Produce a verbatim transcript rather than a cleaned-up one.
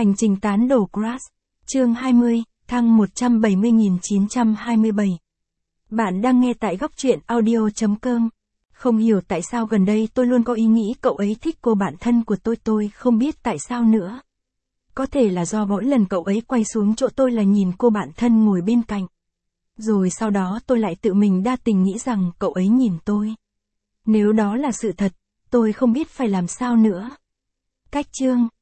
Hành trình tán đổ Crush. Chương hai mươi, thăng một trăm bảy mươi nghìn chín trăm hai mươi bảy. Bạn đang nghe tại góc truyện audio chấm com. Không hiểu tại sao gần đây tôi luôn có ý nghĩ cậu ấy thích cô bạn thân của tôi, tôi không biết tại sao nữa. Có thể là do mỗi lần cậu ấy quay xuống chỗ tôi là nhìn cô bạn thân ngồi bên cạnh. Rồi sau đó tôi lại tự mình đa tình nghĩ rằng cậu ấy nhìn tôi. Nếu đó là sự thật, tôi không biết phải làm sao nữa. Cách chương